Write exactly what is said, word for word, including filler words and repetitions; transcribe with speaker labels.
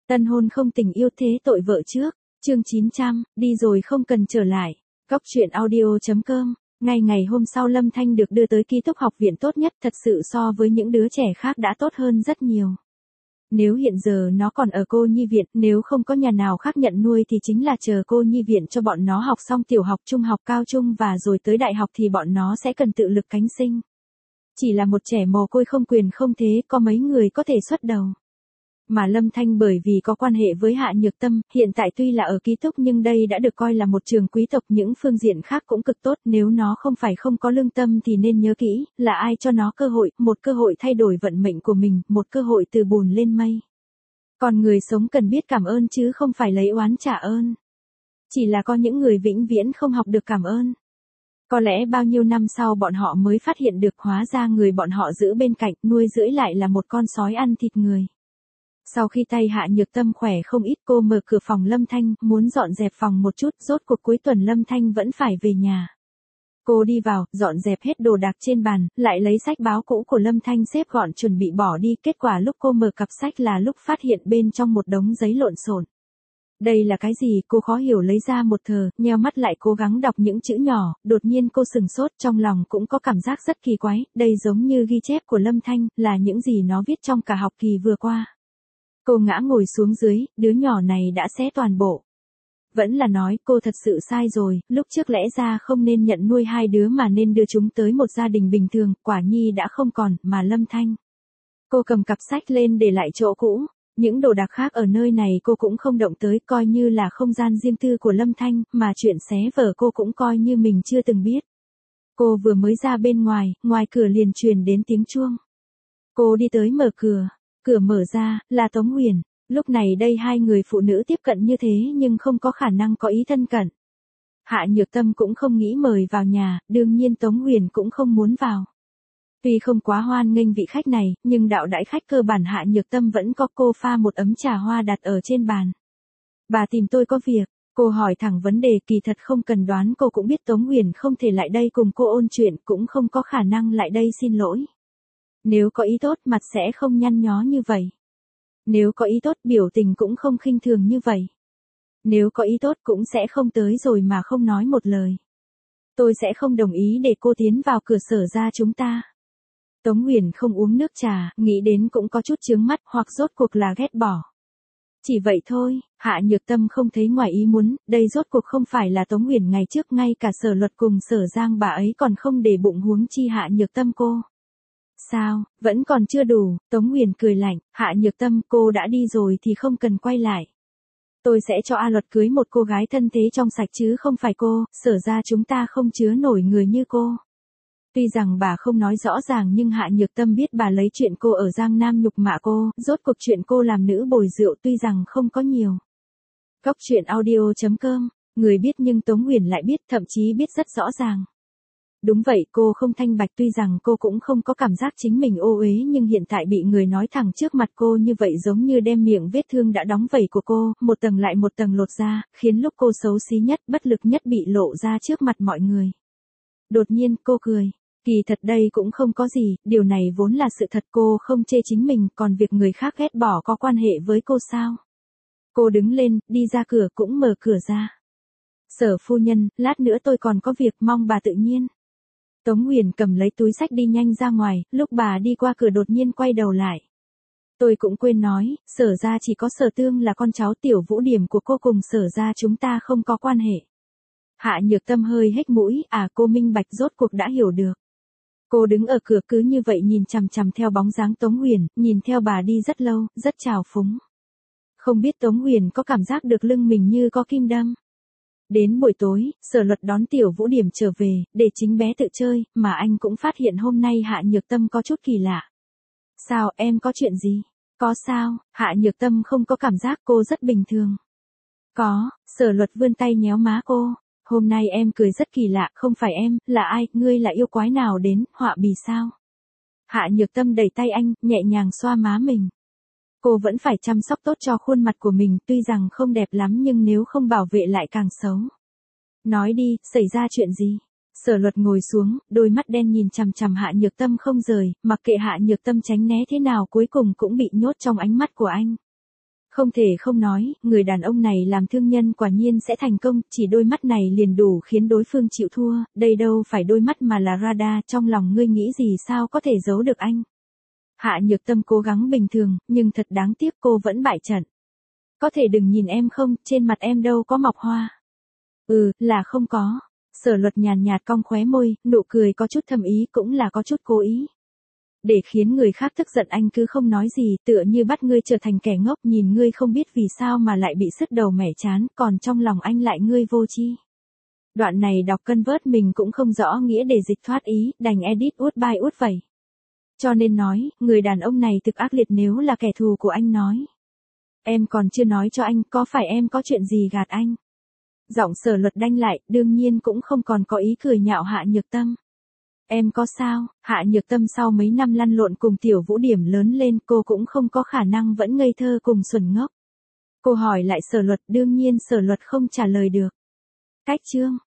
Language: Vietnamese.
Speaker 1: Tân hôn không tình yêu thế tội vợ trước. Chương chín trăm, đi rồi không cần trở lại. Góc truyện audio.com. Ngay ngày hôm sau Lâm Thanh được đưa tới ký túc học viện tốt nhất, thật sự so với những đứa trẻ khác đã tốt hơn rất nhiều. Nếu hiện giờ nó còn ở cô nhi viện, nếu không có nhà nào khác nhận nuôi thì chính là chờ cô nhi viện cho bọn nó học xong tiểu học, trung học, cao trung và rồi tới đại học thì bọn nó sẽ cần tự lực cánh sinh. Chỉ là một trẻ mồ côi không quyền không thế, có mấy người có thể xuất đầu. Mà Lâm Thanh bởi vì có quan hệ với Hạ Nhược Tâm, hiện tại tuy là ở ký túc nhưng đây đã được coi là một trường quý tộc, những phương diện khác cũng cực tốt, nếu nó không phải không có lương tâm thì nên nhớ kỹ, là ai cho nó cơ hội, một cơ hội thay đổi vận mệnh của mình, một cơ hội từ bùn lên mây. Còn người sống cần biết cảm ơn chứ không phải lấy oán trả ơn. Chỉ là có những người vĩnh viễn không học được cảm ơn. Có lẽ bao nhiêu năm sau bọn họ mới phát hiện được, hóa ra người bọn họ giữ bên cạnh, nuôi dưỡng lại là một con sói ăn thịt người. Sau khi tay Hạ Nhược Tâm khỏe không ít, cô mở cửa phòng Lâm Thanh, muốn dọn dẹp phòng một chút, rốt cuộc cuối tuần Lâm Thanh vẫn phải về nhà. Cô đi vào, dọn dẹp hết đồ đạc trên bàn, lại lấy sách báo cũ của Lâm Thanh xếp gọn chuẩn bị bỏ đi, kết quả lúc cô mở cặp sách là lúc phát hiện bên trong một đống giấy lộn xộn. Đây là cái gì, cô khó hiểu lấy ra một thờ, nheo mắt lại cố gắng đọc những chữ nhỏ, đột nhiên cô sừng sốt, trong lòng cũng có cảm giác rất kỳ quái, đây giống như ghi chép của Lâm Thanh, là những gì nó viết trong cả học kỳ vừa qua. Cô ngã ngồi xuống dưới, đứa nhỏ này đã xé toàn bộ. Vẫn là nói, cô thật sự sai rồi, lúc trước lẽ ra không nên nhận nuôi hai đứa mà nên đưa chúng tới một gia đình bình thường, quả nhi đã không còn, mà Lâm Thanh. Cô cầm cặp sách lên để lại chỗ cũ, những đồ đạc khác ở nơi này cô cũng không động tới, coi như là không gian riêng tư của Lâm Thanh, mà chuyện xé vở cô cũng coi như mình chưa từng biết. Cô vừa mới ra bên ngoài, ngoài cửa liền truyền đến tiếng chuông. Cô đi tới mở cửa. Cửa mở ra, là Tống Huyền. Lúc này đây hai người phụ nữ tiếp cận như thế nhưng không có khả năng có ý thân cận. Hạ Nhược Tâm cũng không nghĩ mời vào nhà, đương nhiên Tống Huyền cũng không muốn vào. Tuy không quá hoan nghênh vị khách này, nhưng đạo đãi khách cơ bản Hạ Nhược Tâm vẫn có. Cô pha một ấm trà hoa đặt ở trên bàn. Bà tìm tôi có việc, cô hỏi thẳng vấn đề, kỳ thật không cần đoán cô cũng biết Tống Huyền không thể lại đây cùng cô ôn chuyện, cũng không có khả năng lại đây xin lỗi. Nếu có ý tốt mặt sẽ không nhăn nhó như vậy. Nếu có ý tốt biểu tình cũng không khinh thường như vậy. Nếu có ý tốt cũng sẽ không tới rồi mà không nói một lời. Tôi sẽ không đồng ý để cô tiến vào cửa sở ra chúng ta. Tống Huyền không uống nước trà, nghĩ đến cũng có chút chướng mắt, hoặc rốt cuộc là ghét bỏ. Chỉ vậy thôi, Hạ Nhược Tâm không thấy ngoài ý muốn, đây rốt cuộc không phải là Tống Huyền ngày trước, ngay cả Sở Luật cùng Sở Giang bà ấy còn không để bụng, huống chi Hạ Nhược Tâm cô. Sao, vẫn còn chưa đủ, Tống Huyền cười lạnh, Hạ Nhược Tâm cô đã đi rồi thì không cần quay lại. Tôi sẽ cho A Luật cưới một cô gái thân thế trong sạch chứ không phải cô, Sở ra chúng ta không chứa nổi người như cô. Tuy rằng bà không nói rõ ràng nhưng Hạ Nhược Tâm biết bà lấy chuyện cô ở Giang Nam nhục mạ cô, rốt cuộc chuyện cô làm nữ bồi rượu tuy rằng không có nhiều. Góc truyện audio.com, người biết nhưng Tống Huyền lại biết, thậm chí biết rất rõ ràng. Đúng vậy, cô không thanh bạch, tuy rằng cô cũng không có cảm giác chính mình ô uế, nhưng hiện tại bị người nói thẳng trước mặt cô như vậy giống như đem miệng vết thương đã đóng vảy của cô, một tầng lại một tầng lột ra, khiến lúc cô xấu xí nhất, bất lực nhất bị lộ ra trước mặt mọi người. Đột nhiên cô cười. Kỳ thật đây cũng không có gì, điều này vốn là sự thật, cô không chê chính mình, còn việc người khác ghét bỏ có quan hệ với cô sao? Cô đứng lên, đi ra cửa cũng mở cửa ra. Sở phu nhân, lát nữa tôi còn có việc, mong bà tự nhiên. Tống Huyền cầm lấy túi sách đi nhanh ra ngoài, lúc bà đi qua cửa đột nhiên quay đầu lại. Tôi cũng quên nói, Sở ra chỉ có Sở Tương là con cháu, Tiểu Vũ Điểm của cô cùng Sở ra chúng ta không có quan hệ. Hạ Nhược Tâm hơi hếch mũi, à cô minh bạch, rốt cuộc đã hiểu được. Cô đứng ở cửa cứ như vậy nhìn chằm chằm theo bóng dáng Tống Huyền, nhìn theo bà đi rất lâu, rất trào phúng. Không biết Tống Huyền có cảm giác được lưng mình như có kim đâm. Đến buổi tối, Sở Luật đón Tiểu Vũ Điểm trở về, để chính bé tự chơi, mà anh cũng phát hiện hôm nay Hạ Nhược Tâm có chút kỳ lạ. Sao, em có chuyện gì? Có sao, Hạ Nhược Tâm không có cảm giác, cô rất bình thường. Có, Sở Luật vươn tay nhéo má cô. Hôm nay em cười rất kỳ lạ, không phải em, là ai, ngươi là yêu quái nào đến, họa bì sao? Hạ Nhược Tâm đẩy tay anh, nhẹ nhàng xoa má mình. Cô vẫn phải chăm sóc tốt cho khuôn mặt của mình, tuy rằng không đẹp lắm nhưng nếu không bảo vệ lại càng xấu. Nói đi, xảy ra chuyện gì? Sở Luật ngồi xuống, đôi mắt đen nhìn chằm chằm Hạ Nhược Tâm không rời, mặc kệ Hạ Nhược Tâm tránh né thế nào cuối cùng cũng bị nhốt trong ánh mắt của anh. Không thể không nói, người đàn ông này làm thương nhân quả nhiên sẽ thành công, chỉ đôi mắt này liền đủ khiến đối phương chịu thua, đây đâu phải đôi mắt mà là radar, trong lòng ngươi nghĩ gì sao có thể giấu được anh. Hạ Nhược Tâm cố gắng bình thường, nhưng thật đáng tiếc cô vẫn bại trận. Có thể đừng nhìn em không, trên mặt em đâu có mọc hoa. Ừ, là không có. Sở Luật nhàn nhạt cong khóe môi, nụ cười có chút thâm ý cũng là có chút cố ý. Để khiến người khác tức giận anh cứ không nói gì, tựa như bắt ngươi trở thành kẻ ngốc, nhìn ngươi không biết vì sao mà lại bị sứt đầu mẻ chán, còn trong lòng anh lại ngươi vô tri. Đoạn này đọc cân vớt mình cũng không rõ nghĩa để dịch thoát ý, đành edit út bài út vẩy. Cho nên nói, người đàn ông này thực ác liệt, nếu là kẻ thù của anh nói. Em còn chưa nói cho anh, có phải em có chuyện gì gạt anh? Giọng Sở Luật đanh lại, đương nhiên cũng không còn có ý cười nhạo Hạ Nhược Tâm. Em có sao? Hạ Nhược Tâm sau mấy năm lăn lộn cùng Tiểu Vũ Điểm lớn lên, cô cũng không có khả năng vẫn ngây thơ cùng xuẩn ngốc. Cô hỏi lại Sở Luật, đương nhiên Sở Luật không trả lời được. Cách chương